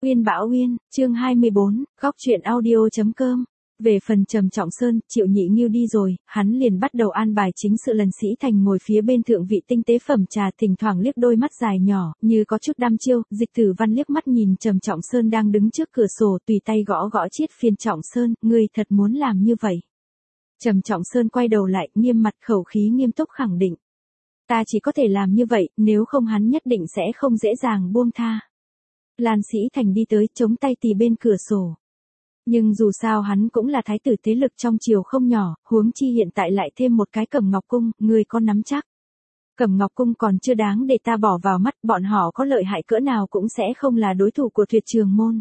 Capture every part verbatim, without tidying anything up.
Uyên Bảo Uyên, chương hai mươi bốn, góc truyện audio.com. Về phần Trầm Trọng Sơn, Triệu Nhị Nghiêu đi rồi, hắn liền bắt đầu an bài chính sự. Lần Sĩ Thành ngồi phía bên thượng vị tinh tế phẩm trà, thỉnh thoảng liếc đôi mắt dài nhỏ, như có chút đăm chiêu. Dịch Tử Văn liếc mắt nhìn Trầm Trọng Sơn đang đứng trước cửa sổ, tùy tay gõ gõ chiếc phiên. Trọng Sơn, ngươi thật muốn làm như vậy? Trầm Trọng Sơn quay đầu lại, nghiêm mặt khẩu khí nghiêm túc khẳng định. Ta chỉ có thể làm như vậy, nếu không hắn nhất định sẽ không dễ dàng buông tha. Lan Sĩ Thành đi tới, chống tay tì bên cửa sổ. Nhưng dù sao hắn cũng là thái tử thế lực trong triều không nhỏ, huống chi hiện tại lại thêm một cái Cẩm Ngọc Cung, người có nắm chắc. Cẩm Ngọc Cung còn chưa đáng để ta bỏ vào mắt, bọn họ có lợi hại cỡ nào cũng sẽ không là đối thủ của Tuyệt Trường Môn.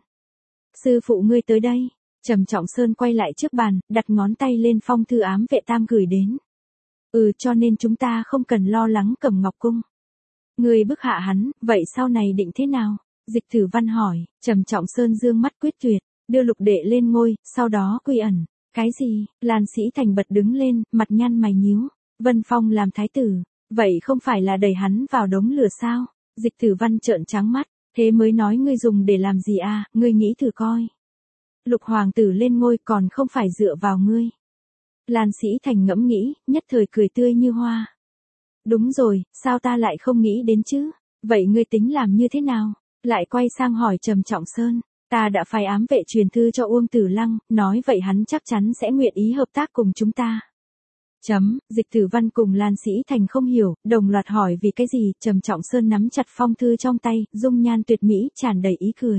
Sư phụ ngươi tới đây. Trầm Trọng Sơn quay lại trước bàn, đặt ngón tay lên phong thư ám vệ tam gửi đến. Ừ, cho nên chúng ta không cần lo lắng Cẩm Ngọc Cung. Ngươi bức hạ hắn, vậy sau này định thế nào? Dịch Tử Văn hỏi. Trầm Trọng Sơn dương mắt quyết tuyệt, đưa Lục Đệ lên ngôi, sau đó quy ẩn. Cái gì? Lan Sĩ Thành bật đứng lên, mặt nhăn mày nhíu. Vân Phong làm thái tử, vậy không phải là đẩy hắn vào đống lửa sao? Dịch Tử Văn trợn trắng mắt, thế mới nói ngươi dùng để làm gì à, ngươi nghĩ thử coi. Lục hoàng tử lên ngôi còn không phải dựa vào ngươi. Lan Sĩ Thành ngẫm nghĩ, nhất thời cười tươi như hoa. Đúng rồi, sao ta lại không nghĩ đến chứ? Vậy ngươi tính làm như thế nào? Lại quay sang hỏi Trầm Trọng Sơn. Ta đã phái ám vệ truyền thư cho Uông Tử Lăng, nói vậy hắn chắc chắn sẽ nguyện ý hợp tác cùng chúng ta. Chấm, Dịch Tử Văn cùng Lan Sĩ Thành không hiểu, đồng loạt hỏi vì cái gì. Trầm Trọng Sơn nắm chặt phong thư trong tay, dung nhan tuyệt mỹ, tràn đầy ý cười.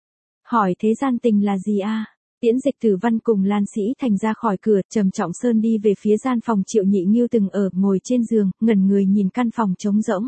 Hỏi thế gian tình là gì a? Tiễn Dịch Tử Văn cùng Lan Sĩ Thành ra khỏi cửa, Trầm Trọng Sơn đi về phía gian phòng Triệu Nhị Nghiêu từng ở, ngồi trên giường, ngẩn người nhìn căn phòng trống rỗng.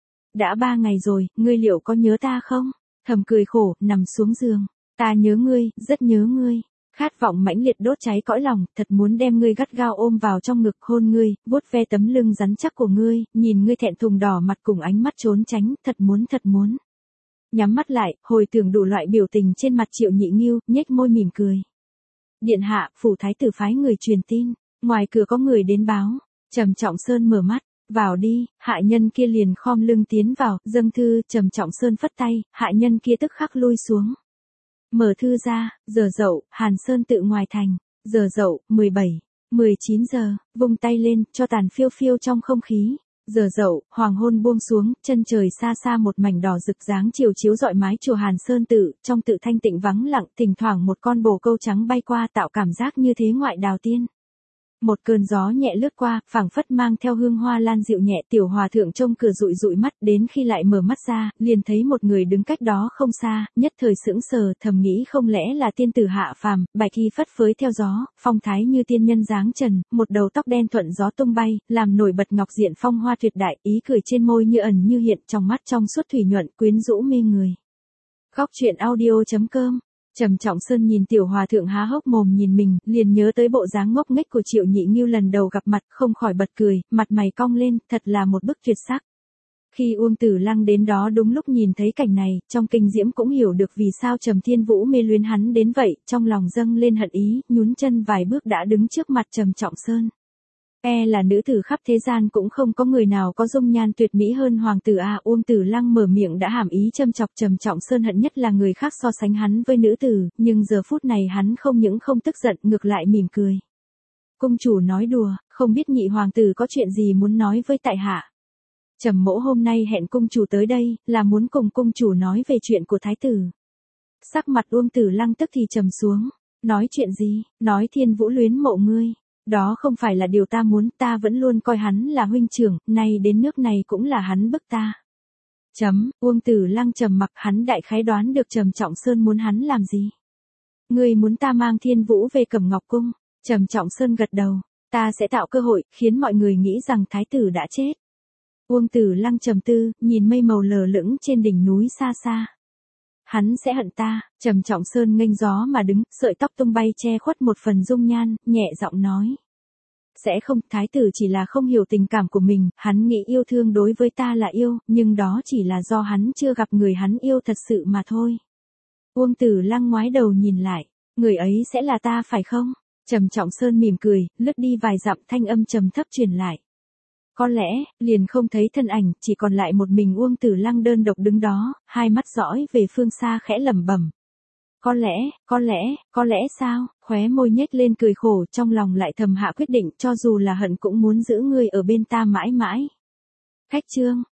Đã ba ngày rồi, ngươi liệu có nhớ ta không? Thầm cười khổ, nằm xuống giường. Ta nhớ ngươi, rất nhớ ngươi. Khát vọng mãnh liệt đốt cháy cõi lòng, thật muốn đem ngươi gắt gao ôm vào trong ngực, hôn ngươi, vuốt ve tấm lưng rắn chắc của ngươi, nhìn ngươi thẹn thùng đỏ mặt cùng ánh mắt trốn tránh, thật muốn thật muốn. Nhắm mắt lại, hồi tưởng đủ loại biểu tình trên mặt Triệu Nhị Nghiêu, nhếch môi mỉm cười. Điện hạ, phủ thái tử phái người truyền tin, ngoài cửa có người đến báo. Trầm Trọng Sơn mở mắt. Vào đi. Hạ nhân kia liền khom lưng tiến vào, dâng thư. Trầm Trọng Sơn phất tay, hạ nhân kia tức khắc lui xuống. Mở thư ra, giờ dậu, Hàn Sơn tự ngoài thành. Giờ dậu, mười bảy, mười chín giờ, vung tay lên, cho tàn phiêu phiêu trong không khí. Giờ dậu, hoàng hôn buông xuống, chân trời xa xa một mảnh đỏ rực dáng chiều chiếu rọi mái chùa Hàn Sơn tự, trong tự thanh tịnh vắng lặng, thỉnh thoảng một con bồ câu trắng bay qua tạo cảm giác như thế ngoại đào tiên. Một cơn gió nhẹ lướt qua, phảng phất mang theo hương hoa lan dịu nhẹ. Tiểu hòa thượng trông cửa dụi dụi mắt, đến khi lại mở mắt ra, liền thấy một người đứng cách đó không xa, nhất thời sững sờ, thầm nghĩ không lẽ là tiên tử hạ phàm. Bạch y phất phới theo gió, phong thái như tiên nhân dáng trần, một đầu tóc đen thuận gió tung bay, làm nổi bật ngọc diện phong hoa tuyệt đại, ý cười trên môi như ẩn như hiện, trong mắt trong suốt thủy nhuận, quyến rũ mê người. Góc truyện audio.com. Trầm Trọng Sơn nhìn tiểu hòa thượng há hốc mồm nhìn mình, liền nhớ tới bộ dáng ngốc nghếch của Triệu Nhị Nghiêu lần đầu gặp mặt, không khỏi bật cười, mặt mày cong lên, thật là một bức tuyệt sắc. Khi Uông Tử Lăng đến đó đúng lúc nhìn thấy cảnh này, trong kinh diễm cũng hiểu được vì sao Trầm Thiên Vũ mê luyến hắn đến vậy, trong lòng dâng lên hận ý, nhún chân vài bước đã đứng trước mặt Trầm Trọng Sơn. E là nữ tử khắp thế gian cũng không có người nào có dung nhan tuyệt mỹ hơn hoàng tử a. Uông Tử Lăng mở miệng đã hàm ý châm chọc. Trầm Trọng Sơn hận nhất là người khác so sánh hắn với nữ tử, nhưng giờ phút này hắn không những không tức giận, ngược lại mỉm cười. Cung chủ nói đùa, không biết nhị hoàng tử có chuyện gì muốn nói với tại hạ. Trầm mỗ hôm nay hẹn cung chủ tới đây, là muốn cùng cung chủ nói về chuyện của thái tử. Sắc mặt Uông Tử Lăng tức thì trầm xuống. Nói chuyện gì? Nói Thiên Vũ luyến mộ ngươi. Đó không phải là điều ta muốn, ta vẫn luôn coi hắn là huynh trưởng, nay đến nước này cũng là hắn bức ta. Chấm, Uông Tử Lăng trầm mặc, hắn đại khái đoán được Trầm Trọng Sơn muốn hắn làm gì. Ngươi muốn ta mang Thiên Vũ về Cẩm Ngọc Cung. Trầm Trọng Sơn gật đầu, ta sẽ tạo cơ hội, khiến mọi người nghĩ rằng thái tử đã chết. Uông Tử Lăng trầm tư, nhìn mây màu lờ lững trên đỉnh núi xa xa. Hắn sẽ hận ta. Trầm Trọng Sơn nghênh gió mà đứng, sợi tóc tung bay che khuất một phần dung nhan, nhẹ giọng nói. Sẽ không, thái tử chỉ là không hiểu tình cảm của mình, hắn nghĩ yêu thương đối với ta là yêu, nhưng đó chỉ là do hắn chưa gặp người hắn yêu thật sự mà thôi. Uông Tử Lăng ngoái đầu nhìn lại, người ấy sẽ là ta phải không? Trầm Trọng Sơn mỉm cười, lướt đi vài dặm, thanh âm trầm thấp truyền lại. Có lẽ, liền không thấy thân ảnh, chỉ còn lại một mình Uông Tử Lăng đơn độc đứng đó, hai mắt dõi về phương xa khẽ lẩm bẩm, Có lẽ, có lẽ, có lẽ sao, khóe môi nhếch lên cười khổ, trong lòng lại thầm hạ quyết định, cho dù là hận cũng muốn giữ ngươi ở bên ta mãi mãi. Khách Trương,